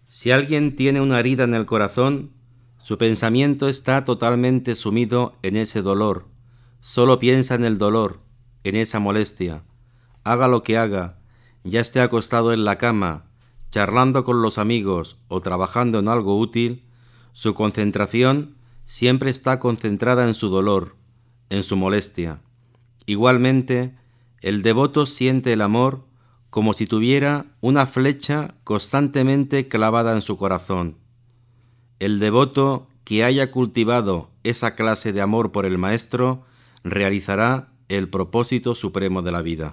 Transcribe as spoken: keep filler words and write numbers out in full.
Si alguien tiene una herida en el corazón, su pensamiento está totalmente sumido en ese dolor. Solo piensa en el dolor, en esa molestia. Haga lo que haga, ya esté acostado en la cama, charlando con los amigos o trabajando en algo útil, su concentración siempre está concentrada en su dolor, en su molestia. Igualmente, el devoto siente el amor como si tuviera una flecha constantemente clavada en su corazón. El devoto que haya cultivado esa clase de amor por el Maestro realizará el propósito supremo de la vida.